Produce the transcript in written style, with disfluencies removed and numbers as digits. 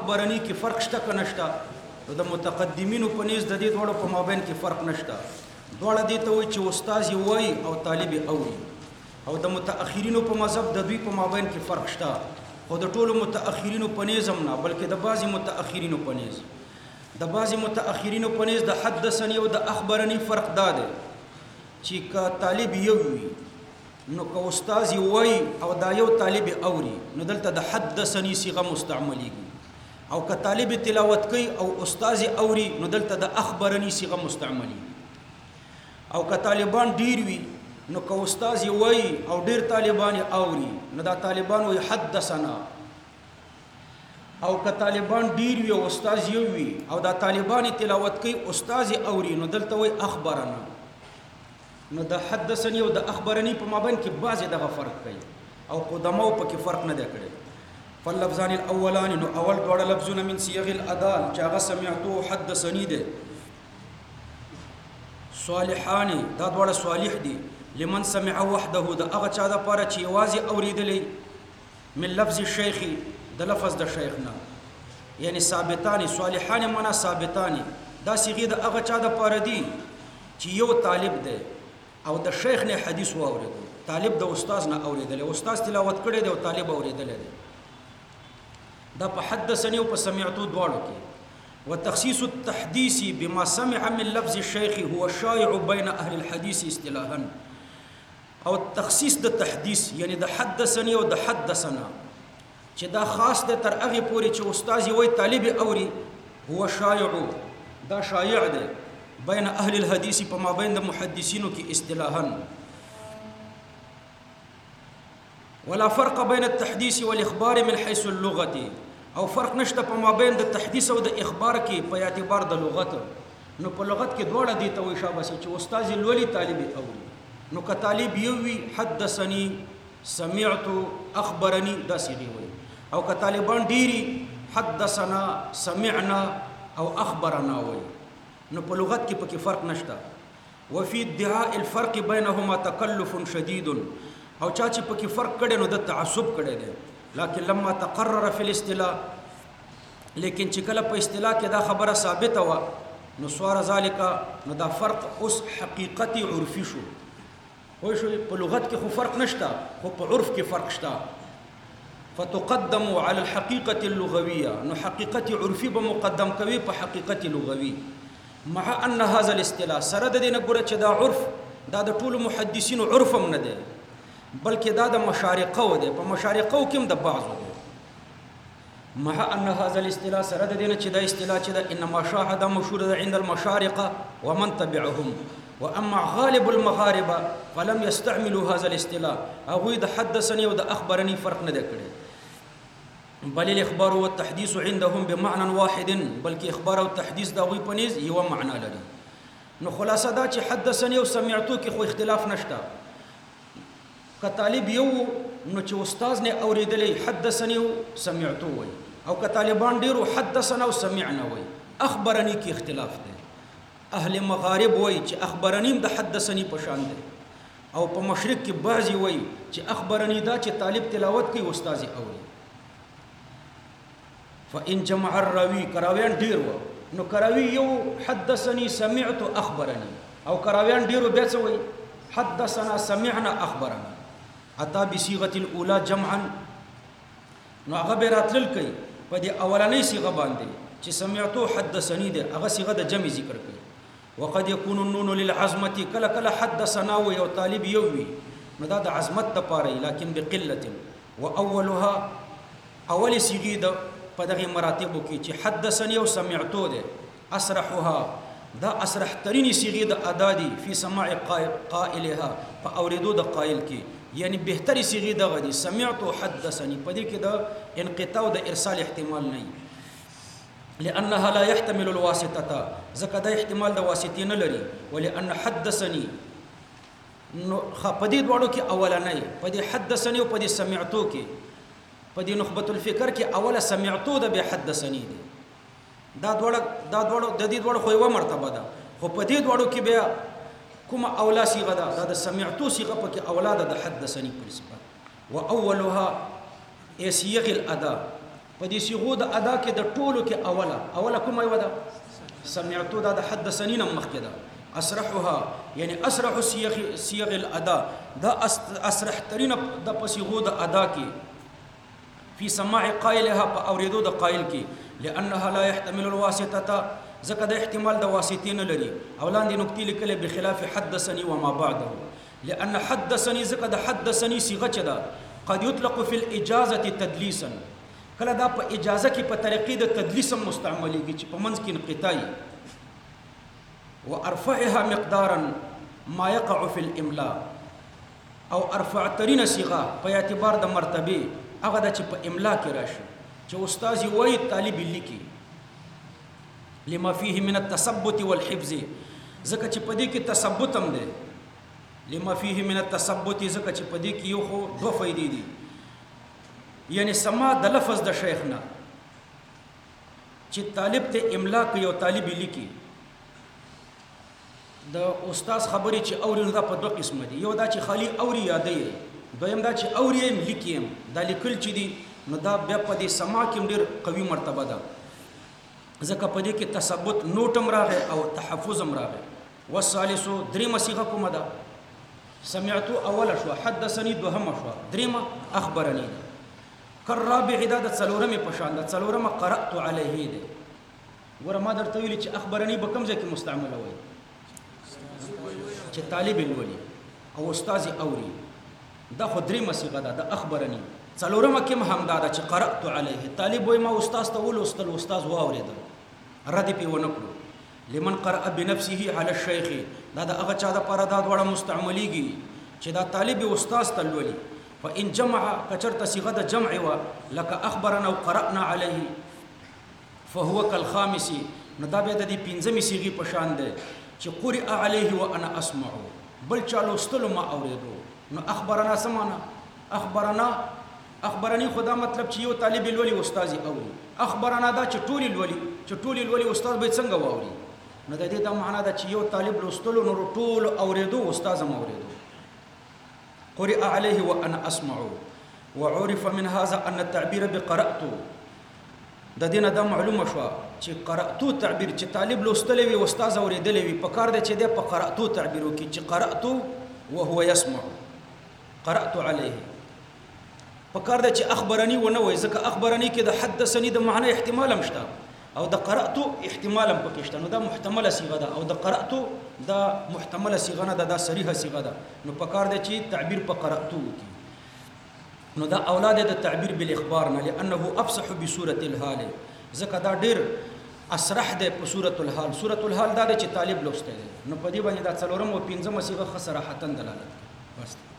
اخبرني کې فرق شته که نشته؟ نو د متقدمینو په نيز د دې دواړو په مابین کې فرق نشته. دواړه دې ته وایي چې استاد یې وایي او طالب یې اوري. او د متأخرینو په مذهب د دوی په مابین کې فرق شته، خو د ټولو متأخرینو په نيز هم نه، بلکې د بعضې متأخرینو په نيز. د بعضې متأخرینو په نيز د حدثني او د اخبرني فرق دا دی چې که طالب یو وي نو که استاد یې وایي او دا یو طالب اوري نو دلته د حدثني صيغه مستعملېږي، او که طالب تلاوت کوي او استاد اوري نو دلته د اخبرني صيغه مستعملېږي. او که طالبان ډیر وي نو که استاد یې وایي او ډیر طالبان اوري نو دا طالبان وایي حدثنا. او که طالبان ډیر وي او استاد یې وي او دا طالبان تلاوت کوي استاد اوري نو دلته وایي اخبرنا. نو د حدثني او د اخبرني په مابین کې بعضې دغه فرق کوي او قدماو پکې فرق نه دی کړی. فاللفظان الاولان نو اول دواړه لفظونه من صيغ الاداء چې هغه سمعتو حدثني دی. صالحان دا دواړه صالح دي لمن سمع وحده د هغه چا دپاره چې یوازې اورېدلی من لفظ الشیخ د لفظ د شیخ نه، یعنی ثابتان. صالحان معنا ثابتان، دا صيغې د هغه چا دپاره دي چې یو طالب دی او د شیخ نه حدیث واورېدو. طالب د استاد نه اورېدلی، استاد تلاوت کړی دی او طالب اورېدلی دی. دا په حدثني او په سمعتو دواړو کې. وتخصيص التحديث بما سمع من لفظ الشيخ هو الشائع بين اهل الحديث اصطلاحا. او تخصیص د تحديث یعنی د حدثني او د حدثنا چې دا خاص دی تر هغې پورې چې استاد یې وایي طالب اوري، هو شائع، دا شایع دی بین اهل الحدیث په مابین د محدثینو کې اصطلاحا. ولا فرق بین التحديث والاخبار من حيث اللغه، او فرق نشته په مابین د تحديث او د اخبار کې په اعتبار د لغت. نو په لغت کې دواړه دي ته وایي شاباسي چې استاد یې لولي طالب اوري. نو که طالب یو وي حدثني سمعت اخبرني دا صيغې وایي، او که طالبان ډیري حدثنا سمعنا او اخبرنا وایي. نو په لغت کې پکې فرق نشته. وفي ادعاء الفرق بينهما تکلف شدید، او چا چې پکې فرق کړي نو د تعصب کړي دی. لكن لما تقرر في الاصطلاح، لیکن چې کله په اصطلاح کې دا خبره ثابته وه نو صار ذلك، نو دا فرق اوس حقیقتي عرفي شو. پوه شوې؟ په لغت کې خو فرق نشته، خو په عرف کې فرق شته. فتقدم على الحقيقة اللغوية، نو حقیقت عرفي به مقدم کوي په حقیقت لغوي. مع ان هذا الاصطلاح، سره د دې نه ګوره چې دا عرف دا د ټولو محدثینو عرف هم نه دی، بلکې دا د مشارقو دی، په مشارقو کې هم د بعضو دی. مع ان هذا الاصطلاح، سره د دې نه چې دا اصطلاح چې دا انما شاهد مشهور ده عند المشارقه ومن تبعهم، واما غالب المغاربه فلم يستعملوا هذا الاصطلاح. هغوی د حدثني او د اخبرني فرق نه دی کړی. بل الاخبار والتحديث عندهم بمعنى واحد، بلکې اخبار او تحديث دا غوي پنيز یو معنا لري. نو خلاصه دا چې حدثني او سمعتو کې خو اختلاف نشته. که طالب یو نو چې استاد نه اوریدلې حدثني او سمعتو وي، او که طالبان ډیرو حدثنا او سمعنا وي. اخبرني کې اختلاف دی. اهل مغارب وي چې اخبرني د حدثني په شان دی، او په مشرق کې بعضي وي چې اخبرني دا چې طالب تلاوت کوي استاد اوري. فإن جمع الراوي، کراویان ډیر و نو کراوی یو حدثني سمعت اخبرني، او کراویان ډیرو بیا څه وایي حدثنا سمعنا اخبرنا. اتا بصيغه الاولى جمعا، نو هغه به راتلل کوي په دې اولنۍ صيغه باندې چې سمعتو حدثني ده، هغه صيغه د جمع ذکر کوي. وقد يكون النون للعظمه، کله کله حدثنا و یو طالب یو وي نو دا د عظمت لپاره، لکن بقله. واولها، اول صيغه ده په دغه مراتبو کې چې حدثني او سمعتو ده، اسرحها، دا اسرح ترين صيغه د ادا دي في سماع قائلها، په اوریدو د قائل کې، یعنی بهتري صيغه دغه دي سمعتو حدثني. په دې کې د انقطاع او د ارسال احتمال نه، لانها لا يحتمل الواسطه، ځکه دا احتمال د واسطې نه لري. ولان حدثني، نو په دې دواړو کې اولنۍ، په دې حدثني او په دې سمعتو کې، په دې نخبه الفکر کې اوله سمعتو ده به حدثني دي. دا دواړه د دې دواړو خو یوه مرتبه ده، خو په دې دواړو کې بیا کومه اوله صيغه ده، دا د سمعتو صيغه پکې اوله ده د حدثني په نسبت. واولها صيغ الاداء، په دې صيغو د ادا کې د ټولو کې اوله کومه یو ده سمعتو دا د حدثني نه مخکې ده اسرحها یعنی اسرح صيغ الاداء دا اسرح ترين د صيغو د ادا کې في سماع قائلها په اوریدو د قائل کې لانها لا يحتمل الواسطه ځکه د احتمال د واسطې نه لري او لاندې نکتې لیکلې بخلاف حدثني وما بعده لان حدثني ځکه د حدثني صيغه چه ده قد يطلق في الاجازه تدليسا کله دا په اجازه کې په طریقې د تدلیس مستعملېږي چې په منځ کې انقطاعي وارفعها مقدارا ما يقع في الاملاء او ارفع ترين صيغه په اعتبار د مرتبه هغه د چې په املا کې راشي چې استاد وایي طالب لیکي لما فيه من التثبت والحفظ ځکه چې په دې کې تثبت هم دی لما فيه من التثبت ځکه چې په دې کې یو خو دوه فائدې دي یعنی سما د لفظ د شیخ نه چې طالب ته املا کوي او طالب لیکي د استاد خبرې چې اوري دا په دوه قسم دي یو دا چې خالی اوري یادې دویم دا چې اوري لیکي دا لیکل چې دي نو دا بیا په دې سما کې ډېر قوي مرتبه ده ځکه په دې کې تثبت نوټم راغی او تحفظ هم راغی والثالث درېمه صيغه کومه ده سمعت اوله شو حدثني دوهمه شو درېمه اخبرني کرابع دا د څلورمه په شان ده څلورمه قرات عليه ده ګوره ما درته ویلي چې اخبرني به کوم ځای کې مستعمله وي چې طالب الولي او استاد اوري دا خو درېمه صيغه ده د اخبرني څلورمه کې هم دا ده چې قرات عليه طالب وای ما استاد ته ول استاد واورېدل رد پی ونکړو لمن قرأ بنفسه على الشيخ دا د هغه چا د پاره دا ډوړه مستعمليږي چې دا طالب استاد ته لولي فإن جمع كثرت صيغه د جمع و لك اخبرنا وقرأنا عليه فهو كالخامس ندا به د دې پنځمې صيغه په شان ده چې قرئ عليه وانا اسمع بل چالو استلو ما اوریدو نو اخبرنا سمانا اخبرني خدا مطلب چې یو طالب الولي استاد اوري اخبرنا دا چې ټول الولي استاد به څنګه واوري نو د دې دا معنا دا چې یو طالب لوستلو نو ټول اوریدو استاد هم اوریدو قرئ عليه وانا اسمع وعرف من هذا ان التعبير بقرأت د دینه دا معلومه شو چې قرأتو تعبیر چې طالب لوستلې وي استاد اوریدلې وي په کار د چې د په قرأتو تعبیر وکړي چې قرأتو وهو يسمع قرأت عليه په کار د چې اخبرني ونه وای ځکه اخبرني کې د حدثني د معنی احتمال هم شته او د قرأتو احتمال هم پکې شته نو دا محتمله صيغه ده او د قرأتو دا محتمله صيغه نه ده دا صریحه صيغه ده نو په کار د چې تعبیر په قرأتو وکړي نو دا اولاد د تعبیر بالاخبار نه لانه افصح بصوره الحال ځکه دا ډیر اسرح ده په صورت الحال دا چې طالب لوسته نو په دې باندې دا څلورم او پنځم صيغه صراحتن دلالت کوي بس